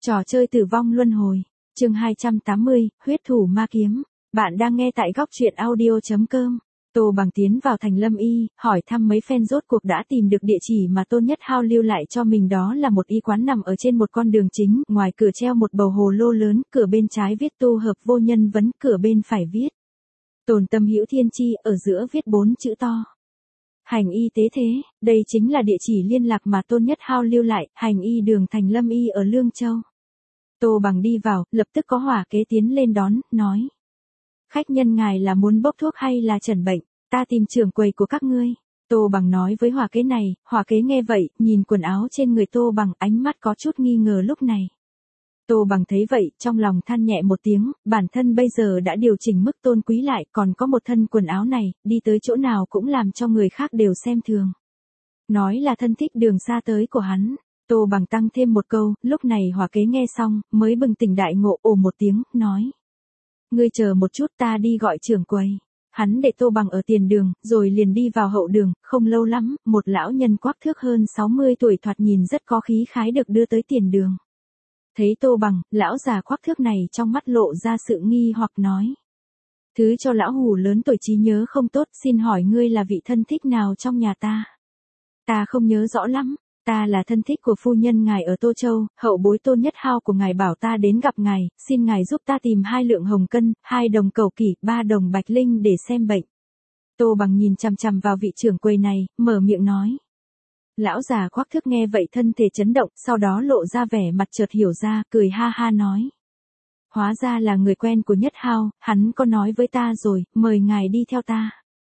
Trò chơi tử vong luân hồi. Chương 280, huyết thủ ma kiếm. Bạn đang nghe tại góc truyện audio.com. Tô Bằng tiến vào thành Lâm Y, hỏi thăm mấy phen rốt cuộc đã tìm được địa chỉ mà Tôn Nhất Hao lưu lại cho mình, đó là một y quán nằm ở trên một con đường chính, ngoài cửa treo một bầu hồ lô lớn, cửa bên trái viết tu hợp vô nhân vấn, cửa bên phải viết tồn tâm hữu thiên chi, ở giữa viết 4 chữ to. Hành y tế thế, đây chính là địa chỉ liên lạc mà Tôn Nhất Hao lưu lại, hành y đường thành Lâm Y ở Lương Châu. Tô Bằng đi vào, lập tức có hỏa kế tiến lên đón, nói. Khách nhân ngài là muốn bốc thuốc hay là chẩn bệnh, ta tìm trưởng quầy của các ngươi. Tô Bằng nói với hỏa kế này, hỏa kế nghe vậy, nhìn quần áo trên người Tô Bằng, ánh mắt có chút nghi ngờ lúc này. Tô Bằng thấy vậy, trong lòng than nhẹ một tiếng, bản thân bây giờ đã điều chỉnh mức tôn quý lại, còn có một thân quần áo này, đi tới chỗ nào cũng làm cho người khác đều xem thường. Nói là thân thích đường xa tới của hắn. Tô Bằng tăng thêm một câu, lúc này hỏa kế nghe xong, mới bừng tỉnh đại ngộ, ồ một tiếng, nói. Ngươi chờ một chút, ta đi gọi trưởng quầy. Hắn để Tô Bằng ở tiền đường, rồi liền đi vào hậu đường, không lâu lắm, một lão nhân quắc thước hơn 60 tuổi thoạt nhìn rất có khí khái được đưa tới tiền đường. Thấy Tô Bằng, lão già quắc thước này trong mắt lộ ra sự nghi hoặc nói. Thứ cho lão hù lớn tuổi trí nhớ không tốt, xin hỏi ngươi là vị thân thích nào trong nhà ta? Ta không nhớ rõ lắm. Ta là thân thích của phu nhân ngài ở Tô Châu, hậu bối Tôn Nhất Hao của ngài bảo ta đến gặp ngài, xin ngài giúp ta tìm 2 lượng hồng cân, 2 đồng cẩu kỷ, 3 đồng bạch linh để xem bệnh. Tô Bằng nhìn chằm chằm vào vị trưởng quầy này, mở miệng nói. Lão già khoác thước nghe vậy thân thể chấn động, sau đó lộ ra vẻ mặt chợt hiểu ra, cười ha ha nói. Hóa ra là người quen của Nhất Hao, hắn có nói với ta rồi, mời ngài đi theo ta.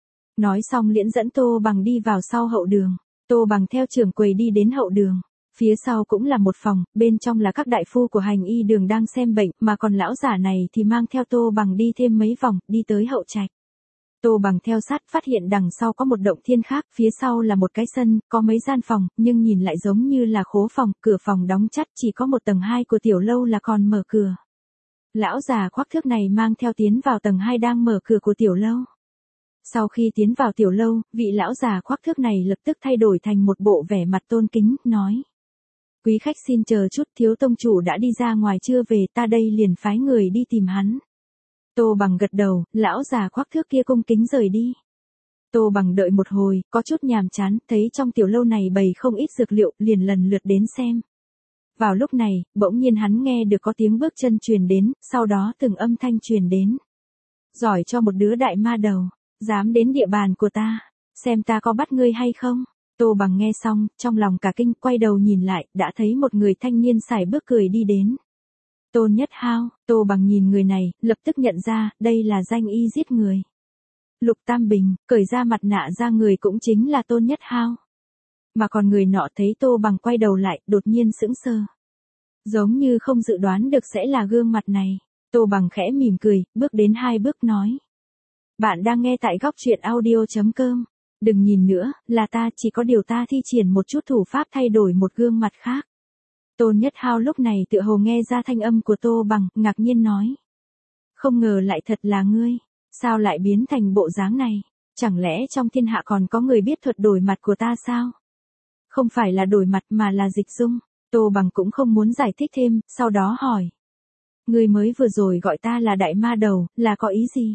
Nói xong liễn dẫn Tô Bằng đi vào sau hậu đường. Tô Bằng theo trưởng quầy đi đến hậu đường. Phía sau cũng là một phòng, bên trong là các đại phu của hành y đường đang xem bệnh, mà còn lão giả này thì mang theo Tô Bằng đi thêm mấy vòng, đi tới hậu trạch. Tô Bằng theo sát phát hiện đằng sau có một động thiên khác, phía sau là một cái sân, có mấy gian phòng, nhưng nhìn lại giống như là khố phòng, cửa phòng đóng chặt, chỉ có một tầng 2 của tiểu lâu là còn mở cửa. Lão già khoác thước này mang theo tiến vào tầng 2 đang mở cửa của tiểu lâu. Sau khi tiến vào tiểu lâu, vị lão già khoác thước này lập tức thay đổi thành một bộ vẻ mặt tôn kính, nói. Quý khách xin chờ chút, thiếu tông chủ đã đi ra ngoài chưa về, ta đây liền phái người đi tìm hắn. Tô Bằng gật đầu, lão già khoác thước kia cung kính rời đi. Tô Bằng đợi một hồi, có chút nhàm chán, thấy trong tiểu lâu này bày không ít dược liệu, liền lần lượt đến xem. Vào lúc này, bỗng nhiên hắn nghe được có tiếng bước chân truyền đến, sau đó từng âm thanh truyền đến. Giỏi cho một đứa đại ma đầu. Dám đến địa bàn của ta, xem ta có bắt ngươi hay không? Tô Bằng nghe xong, trong lòng cả kinh, quay đầu nhìn lại, đã thấy một người thanh niên sải bước cười đi đến. Tôn Nhất Hao. Tô Bằng nhìn người này, lập tức nhận ra, đây là danh y giết người. Lục Tam Bình, cởi ra mặt nạ ra người cũng chính là Tôn Nhất Hao. Mà còn người nọ thấy Tô Bằng quay đầu lại, đột nhiên sững sờ. Giống như không dự đoán được sẽ là gương mặt này. Tô Bằng khẽ mỉm cười, bước đến 2 bước nói. Bạn đang nghe tại góc truyện audio.com. Đừng nhìn nữa, là ta, chỉ có điều ta thi triển một chút thủ pháp thay đổi một gương mặt khác. Tôn Nhất Hao lúc này tựa hồ nghe ra thanh âm của Tô Bằng, ngạc nhiên nói. Không ngờ lại thật là ngươi, sao lại biến thành bộ dáng này? Chẳng lẽ trong thiên hạ còn có người biết thuật đổi mặt của ta sao? Không phải là đổi mặt mà là dịch dung. Tô Bằng cũng không muốn giải thích thêm, sau đó hỏi. Ngươi mới vừa rồi gọi ta là đại ma đầu, là có ý gì?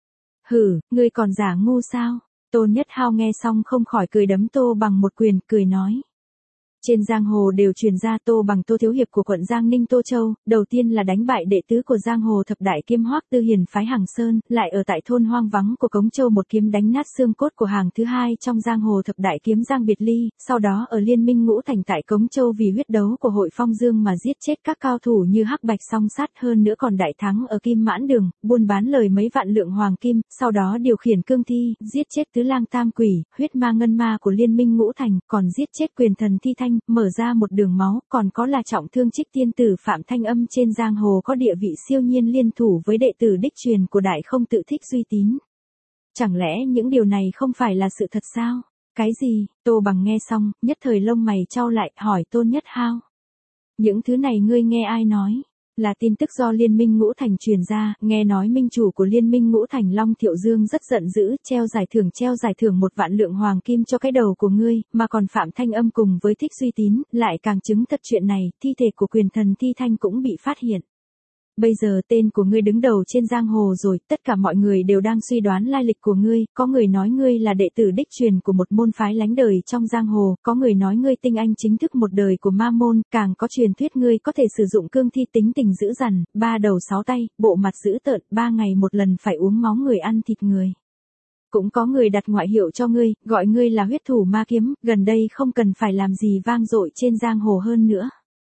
Hử, ngươi còn giả ngu sao? Tôn Nhất Hao nghe xong không khỏi cười đấm Tô Bằng một quyền, cười nói. Trên giang hồ đều truyền ra Tô Bằng Tô Thiếu Hiệp của quận Giang Ninh Tô Châu, đầu tiên là đánh bại đệ tứ của giang hồ thập đại kiếm Hoắc Tư Hiền phái Hằng Sơn, lại ở tại thôn hoang vắng của Cống Châu một kiếm đánh nát xương cốt của hàng thứ 2 trong giang hồ thập đại kiếm Giang Biệt Ly, sau đó ở Liên Minh Ngũ Thành tại Cống Châu vì huyết đấu của hội Phong Dương mà giết chết các cao thủ như Hắc Bạch Song Sát, hơn nữa còn đại thắng ở Kim Mãn Đường, buôn bán lời mấy vạn lượng hoàng kim, sau đó điều khiển cương thi, giết chết tứ lang tam quỷ, huyết ma ngân ma của Liên Minh Ngũ Thành, còn giết chết quyền thần Thi Thanh, mở ra một đường máu, còn có là trọng thương Trích tiên tử Phạm Thanh Âm trên giang hồ có địa vị siêu nhiên liên thủ với đệ tử đích truyền của Đại Không Tự Thích Duy Tín. Chẳng lẽ những điều này không phải là sự thật sao? Cái gì? Tô Bằng nghe xong, nhất thời lông mày chau lại, hỏi Tôn Nhất Hao. Những thứ này ngươi nghe ai nói? Là tin tức do Liên minh Ngũ Thành truyền ra, nghe nói minh chủ của Liên minh Ngũ Thành Long Thiệu Dương rất giận dữ, treo giải thưởng 1.000.000 hoàng kim cho cái đầu của ngươi, mà còn Phạm Thanh Âm cùng với Thích Duy Tín, lại càng chứng thật chuyện này, thi thể của quyền thần Thi Thanh cũng bị phát hiện. Bây giờ tên của ngươi đứng đầu trên giang hồ rồi, tất cả mọi người đều đang suy đoán lai lịch của ngươi, có người nói ngươi là đệ tử đích truyền của một môn phái lánh đời trong giang hồ, có người nói ngươi tinh anh chính thức một đời của ma môn, càng có truyền thuyết ngươi có thể sử dụng cương thi tính tình dữ dằn, 3 đầu 6 tay, bộ mặt dữ tợn, 3 ngày một lần phải uống máu người ăn thịt người. Cũng có người đặt ngoại hiệu cho ngươi, gọi ngươi là huyết thủ ma kiếm, gần đây không cần phải làm gì vang dội trên giang hồ hơn nữa.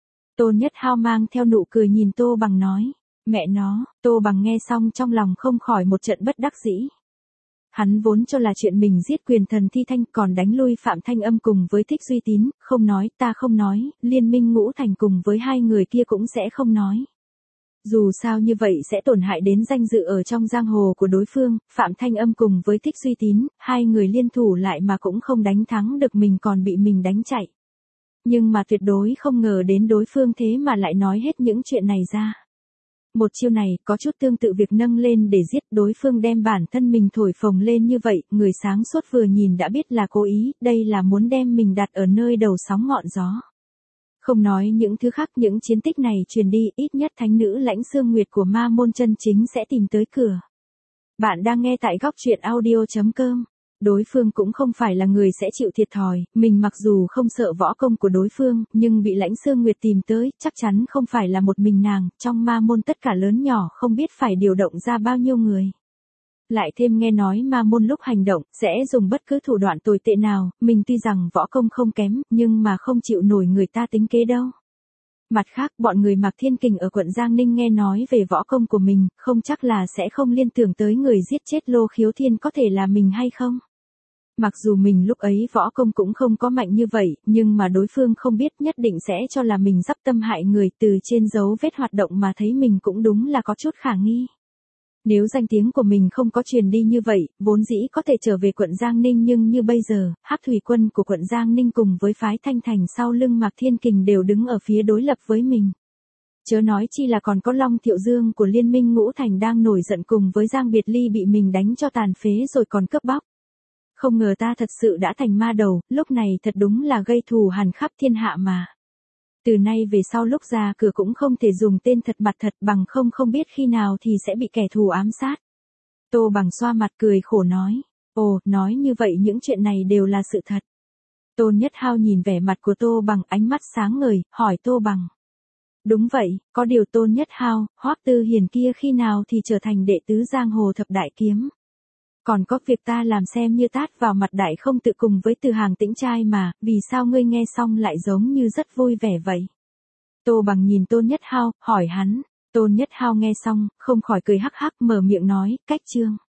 Tôn Nhất Hao mang theo nụ cười nhìn Tô Bằng nói, mẹ nó, Tô Bằng nghe xong trong lòng không khỏi một trận bất đắc dĩ. Hắn vốn cho là chuyện mình giết quyền thần Thi Thanh còn đánh lui Phạm Thanh Âm cùng với Thích Duy Tín, không nói, ta không nói, Liên minh Ngũ Thành cùng với hai người kia cũng sẽ không nói. Dù sao như vậy sẽ tổn hại đến danh dự ở trong giang hồ của đối phương, Phạm Thanh Âm cùng với Thích Duy Tín, hai người liên thủ lại mà cũng không đánh thắng được mình còn bị mình đánh chạy. Nhưng mà tuyệt đối không ngờ đến đối phương thế mà lại nói hết những chuyện này ra. Một chiêu này có chút tương tự việc nâng lên để giết, đối phương đem bản thân mình thổi phồng lên như vậy, người sáng suốt vừa nhìn đã biết là cố ý, đây là muốn đem mình đặt ở nơi đầu sóng ngọn gió. Không nói những thứ khác, những chiến tích này truyền đi, ít nhất thánh nữ Lãnh Xương Nguyệt của ma môn chân chính sẽ tìm tới cửa. Bạn đang nghe tại góc truyện audio.com. Đối phương cũng không phải là người sẽ chịu thiệt thòi, mình mặc dù không sợ võ công của đối phương, nhưng bị Lãnh Xương Nguyệt tìm tới, chắc chắn không phải là một mình nàng, trong ma môn tất cả lớn nhỏ không biết phải điều động ra bao nhiêu người. Lại thêm nghe nói ma môn lúc hành động, sẽ dùng bất cứ thủ đoạn tồi tệ nào, mình tuy rằng võ công không kém, nhưng mà không chịu nổi người ta tính kế đâu. Mặt khác, bọn người Mạc Thiên Kình ở quận Giang Ninh nghe nói về võ công của mình, không chắc là sẽ không liên tưởng tới người giết chết Lô Khiếu Thiên có thể là mình hay không. Mặc dù mình lúc ấy võ công cũng không có mạnh như vậy, nhưng mà đối phương không biết nhất định sẽ cho là mình dắp tâm hại người, từ trên dấu vết hoạt động mà thấy mình cũng đúng là có chút khả nghi. Nếu danh tiếng của mình không có truyền đi như vậy, vốn dĩ có thể trở về quận Giang Ninh, nhưng như bây giờ, Hắc Thủy Quân của quận Giang Ninh cùng với phái Thanh Thành sau lưng Mạc Thiên Kình đều đứng ở phía đối lập với mình. Chớ nói chi là còn có Long Thiệu Dương của Liên minh Ngũ Thành đang nổi giận cùng với Giang Biệt Ly bị mình đánh cho tàn phế rồi còn cướp bóc. Không ngờ ta thật sự đã thành ma đầu, lúc này thật đúng là gây thù hằn khắp thiên hạ mà. Từ nay về sau lúc ra cửa cũng không thể dùng tên thật mặt thật, bằng không biết khi nào thì sẽ bị kẻ thù ám sát. Tô Bằng xoa mặt cười khổ nói, ồ, nói như vậy những chuyện này đều là sự thật. Tôn Nhất Hao nhìn vẻ mặt của Tô Bằng ánh mắt sáng ngời, hỏi Tô Bằng. Đúng vậy, có điều Tôn Nhất Hao, Hoắc Tư Hiền kia khi nào thì trở thành đệ tứ giang hồ thập đại kiếm. Còn có việc ta làm xem như tát vào mặt đại không tự cùng với Từ Hàng Tĩnh trai mà, vì sao ngươi nghe xong lại giống như rất vui vẻ vậy? Tô Bằng nhìn Tôn Nhất Hao, hỏi hắn. Tôn Nhất Hao nghe xong, không khỏi cười hắc hắc mở miệng nói, cách chương.